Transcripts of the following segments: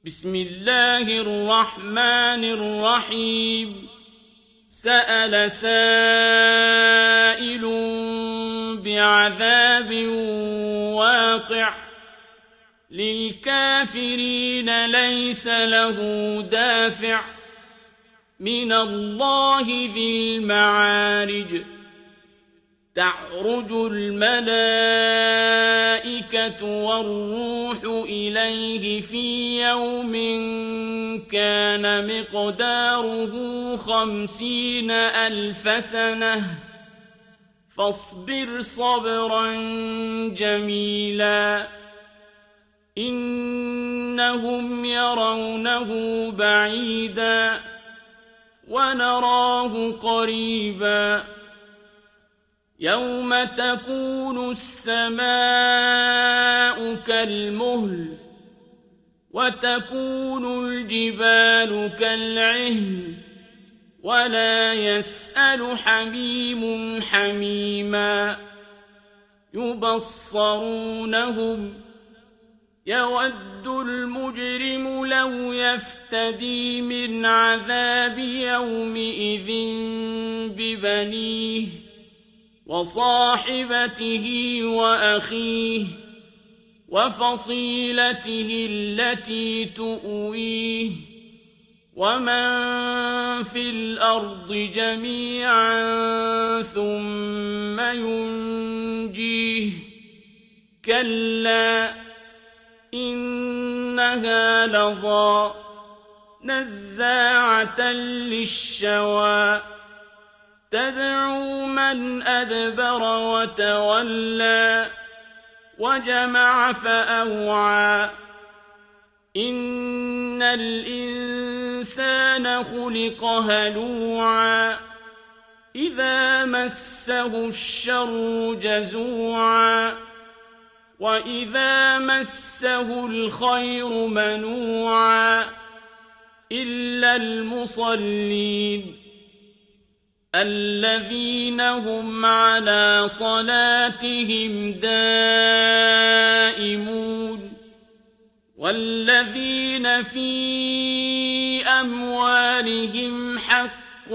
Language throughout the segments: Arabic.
بسم الله الرحمن الرحيم. سأل سائل بعذاب واقع للكافرين ليس له دافع من الله ذي المعارج. تعرج الملائكة والروح إليه في يوم كان مقداره 50,000 سنة فاصبر صبرا جميلا إنهم يرونه بعيدا ونراه قريبا يوم تكون السماء كالمهل وتكون الجبال كالعهن ولا يسأل حميم حميما يبصرونهم يود المجرم لو يفتدي من عذاب يومئذ ببنيه وصاحبته وأخيه وفصيلته التي تؤويه ومن في الأرض جميعا ثم ينجيه كلا إنها لظى نزاعة للشوى تدعو من أدبر وتولى وجمع فأوعى إن الإنسان خلق هلوعا إذا مسه الشر جزوعا وإذا مسه الخير منوعا إلا المصلين الذين هم على صلاتهم دائمون والذين في أموالهم حق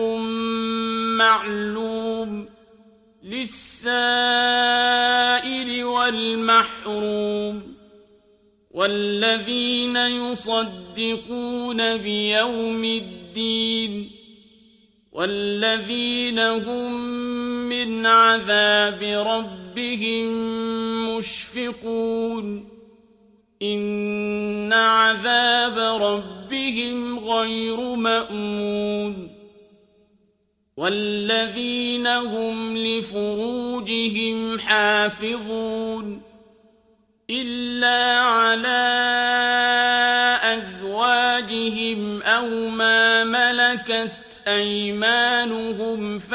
معلوم للسائل والمحروم والذين يصدقون بيوم الدين والذين هم من عذاب ربهم مشفقون إن عذاب ربهم غير مأمون والذين هم لفروجهم حافظون إلا على أزواجهم أو ما ملكت أيمانهم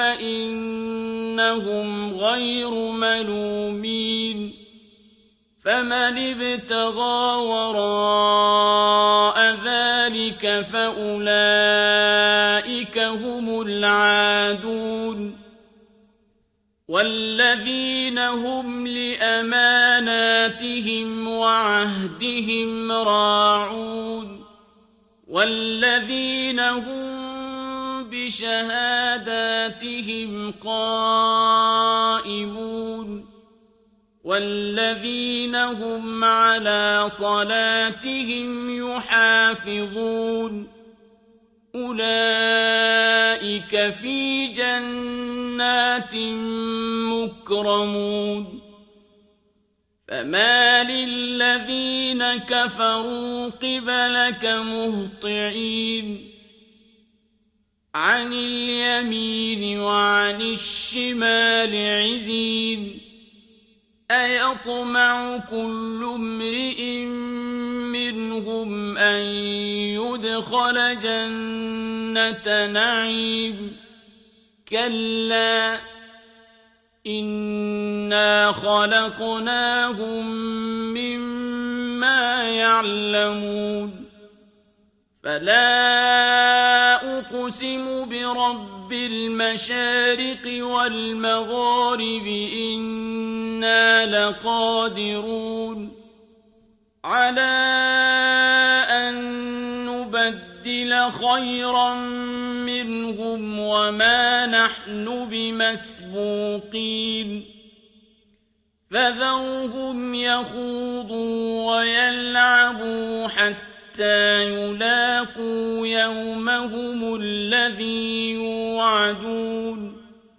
فإنهم غير ملومين فمن ابتغى وراء ذلك فأولئك هم العادون والذين هم لأماناتهم وعهدهم راعون والذين هم بشهاداتهم قائمون والذين هم على صلاتهم يحافظون أولئك في جنات مكرمون فما للذين كفروا قبلك مهطعين عن اليمين وعن الشمال عزين أيطمع كل امرئ منهم أن يدخل جنة نعيم كلا إنا خلقناهم مما يعلمون فلا أقسم برب المشارق والمغارب إنا لقادرون على أن نبدل خيرا منهم وما نحن بمسبوقين فذرهم يخوضوا ويلعبوا حتى يلاقوا يومهم الذي يوعدون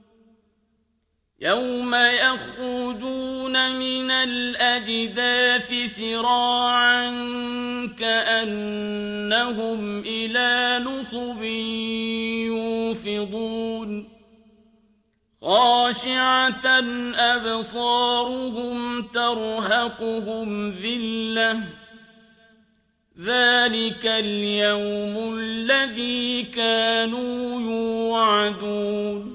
يوم يخرجون من الأجداث سراعا كأنهم إلى نصب يوفضون خاشعة أبصارهم ترهقهم ذلة ذلك اليوم الذي كانوا يوعدون